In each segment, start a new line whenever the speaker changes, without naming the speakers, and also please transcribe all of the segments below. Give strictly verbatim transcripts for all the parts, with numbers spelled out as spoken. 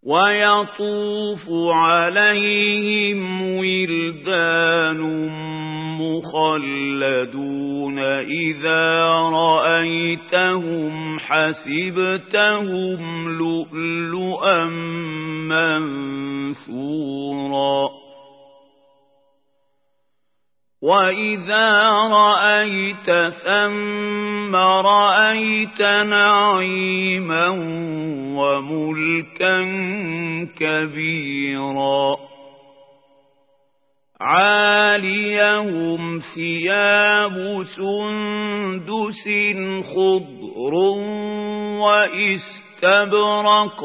ويطوف عليهم ولدان مخلدون إذا رأيتهم حسبتهم لؤلؤا منثورا وإذا رأيت ثم رأيت نعيما وملكا كبيرا عاليهم ثياب سندس خضر واستبرق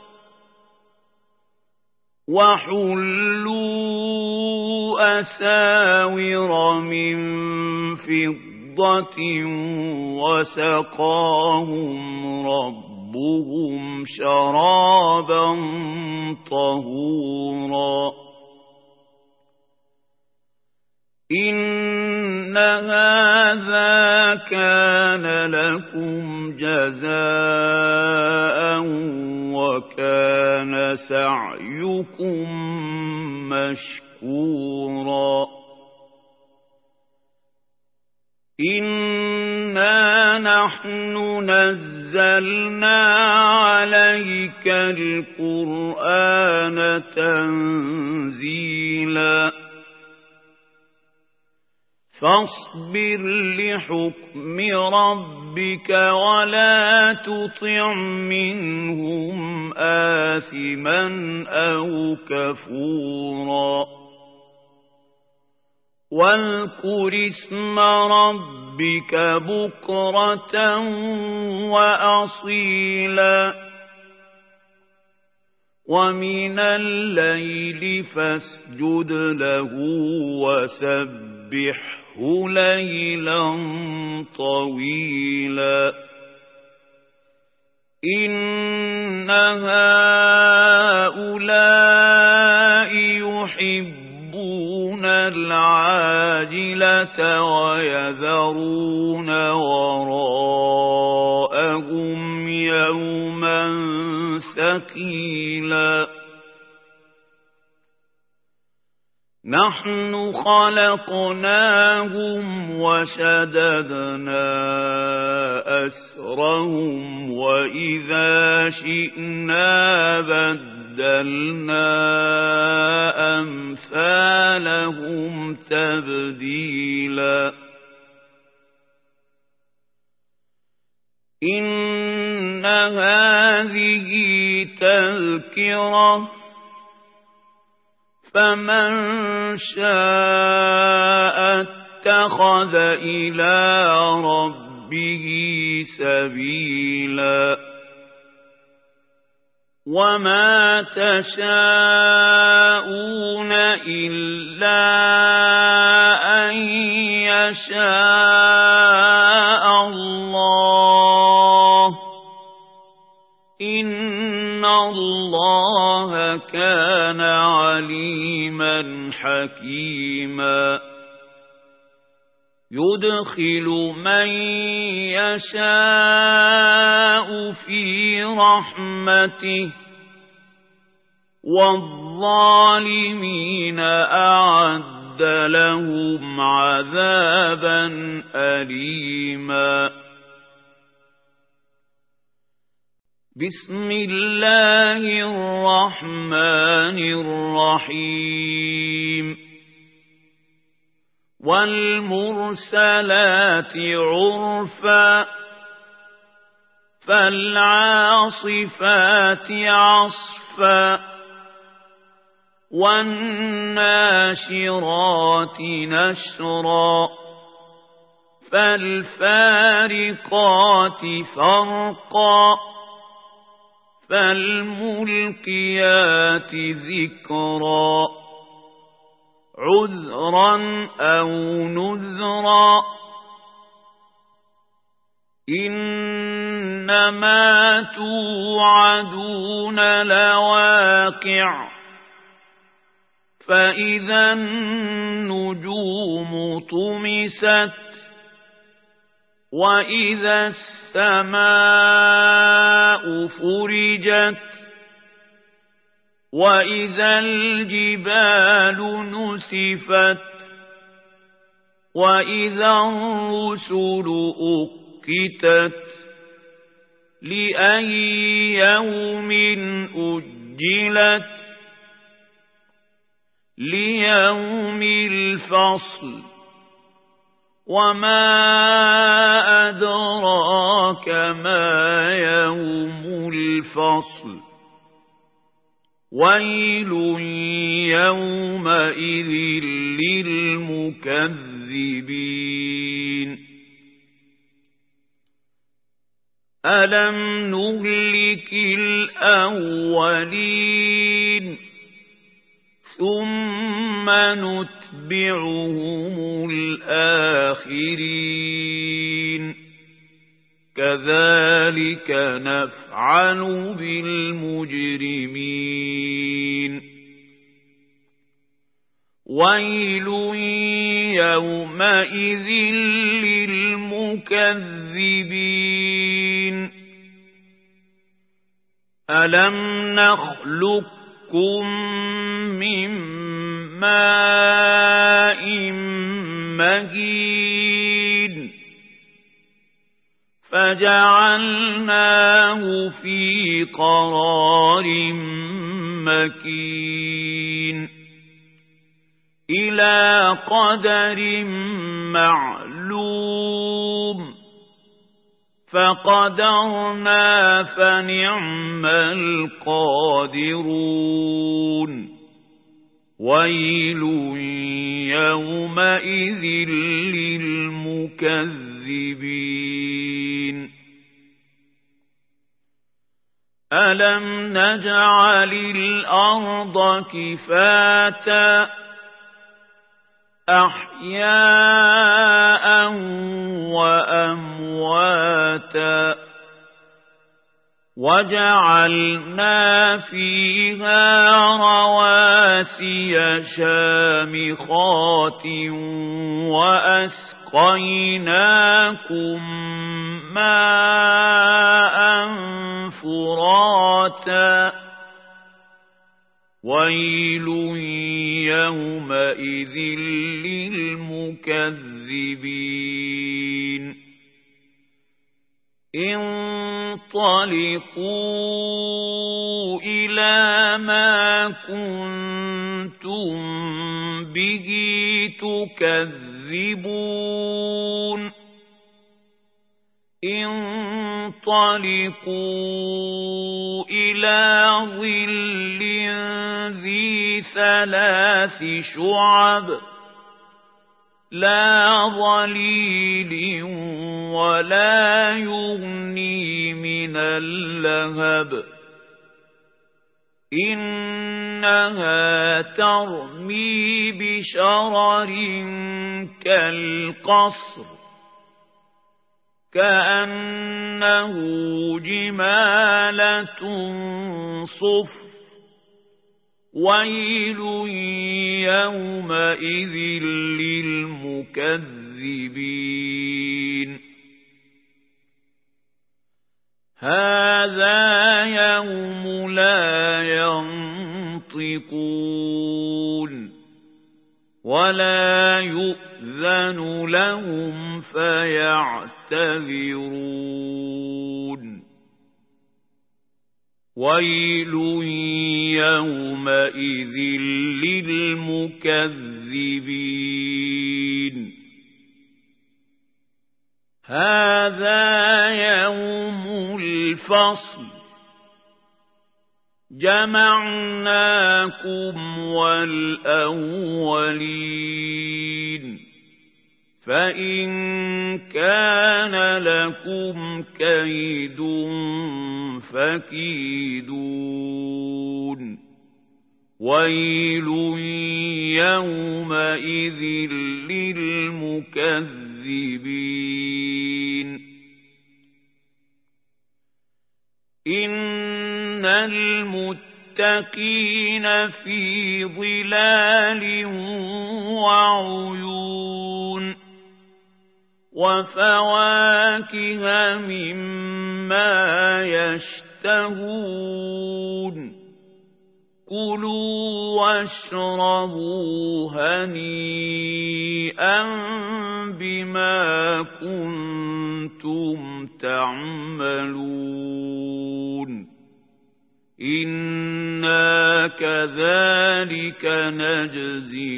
وحلوا أساور من فضة وسقاهم ربهم شرابا طهورا إن هذا كان لكم جزاء وكان سعيكم مشكورا إنا نحن نزلنا عليك القرآن تنزيلا فاصبر لحكم ربك ولا تطع منهم آثما أو كفورا واذكر اسم ربك بكرة وأصيلا ومن الليل فاسجد له وسبحه ليلا طويلا إن هؤلاء يحبون العاجلة ويذرون وراءهم يوما ثقيلا نحن خلقناهم وشددنا أسرهم وإذا شئنا بدلنا أمثالهم تبديلا إن هذه تذكرة فمن شاء اتخذ إلى ربه سبيلا وما تشاءون إلا أن يشاء الله إن الله كان عليما حكيما يدخل من يشاء في رحمته والظالمين أعد لهم عذابا أليما بسم الله الرحمن الرحيم والمرسلات عرفا فالعاصفات عصفا والناشرات نشرا فالفارقات فرقا فالملقيات ذكرا عذرا أو نذرا إنما توعدون لواقع فإذا النجوم طمست وإذا السماء فرجت وإذا الجبال نسفت وإذا الرسل أقتت لأي يوم أجلت ليوم الفصل وما أدراك ما يوم الفصل ويل يومئذ للمكذبين ألم نهلك الأولين ثم نتبعهم الآخرين كذلك نفعل بالمجرمين ويل يومئذ للمكذبين ألم نخلقكم من ماء مهين فجعلناه في قرار مكين إلى قدر معلوم فقدرنا فنعم القادرون ويل يومئذ للمكذبين ألم نجعل الأرض كفاتا أحياء وأمواتا وجعلنا فيها رواسي شامخات وأسقيناكم ماء فراتا ويل يومئذ للمكذبين انطلقوا إلى ما كنتم به تكذبون انطلقوا إلى ظل ذي ثلاث شعب لا ظليل ولا يغني من اللهب إنها ترمي بشرر كالقصر كأنه جمالة صفر ويل يومئذ للمكذبين هذا يوم لا ينطقون ولا يؤذن لهم فيعتذرون ويل يومئذ للمكذبين هذا يوم الفصل جمعناكم والأولين فإن كان لكم كيد فكيدون ويل يومئذ للمكذبين إن المتقين في ظلال وعيون وفواكه مما يشتهون واشربوا هنيئا بما كنتم تعملون إنا كذلك نجزي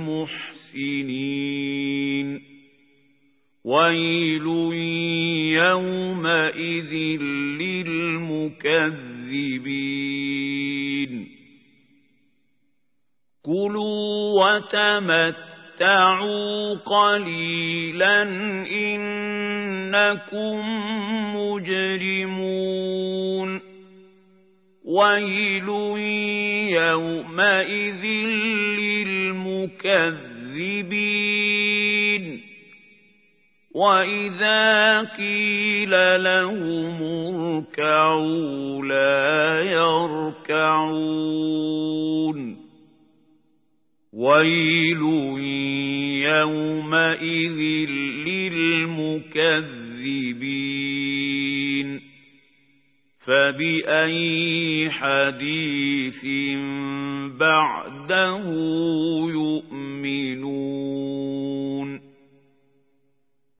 المحسنين ويل يومئذ للمكذبين كلوا وتمتعوا قليلا إنكم مجرمون ويل يومئذ للمكذبين وإذا قيل لهم اركعوا لا يركعون ويل يومئذ للمكذبين فبأي حديث بعده يؤمنون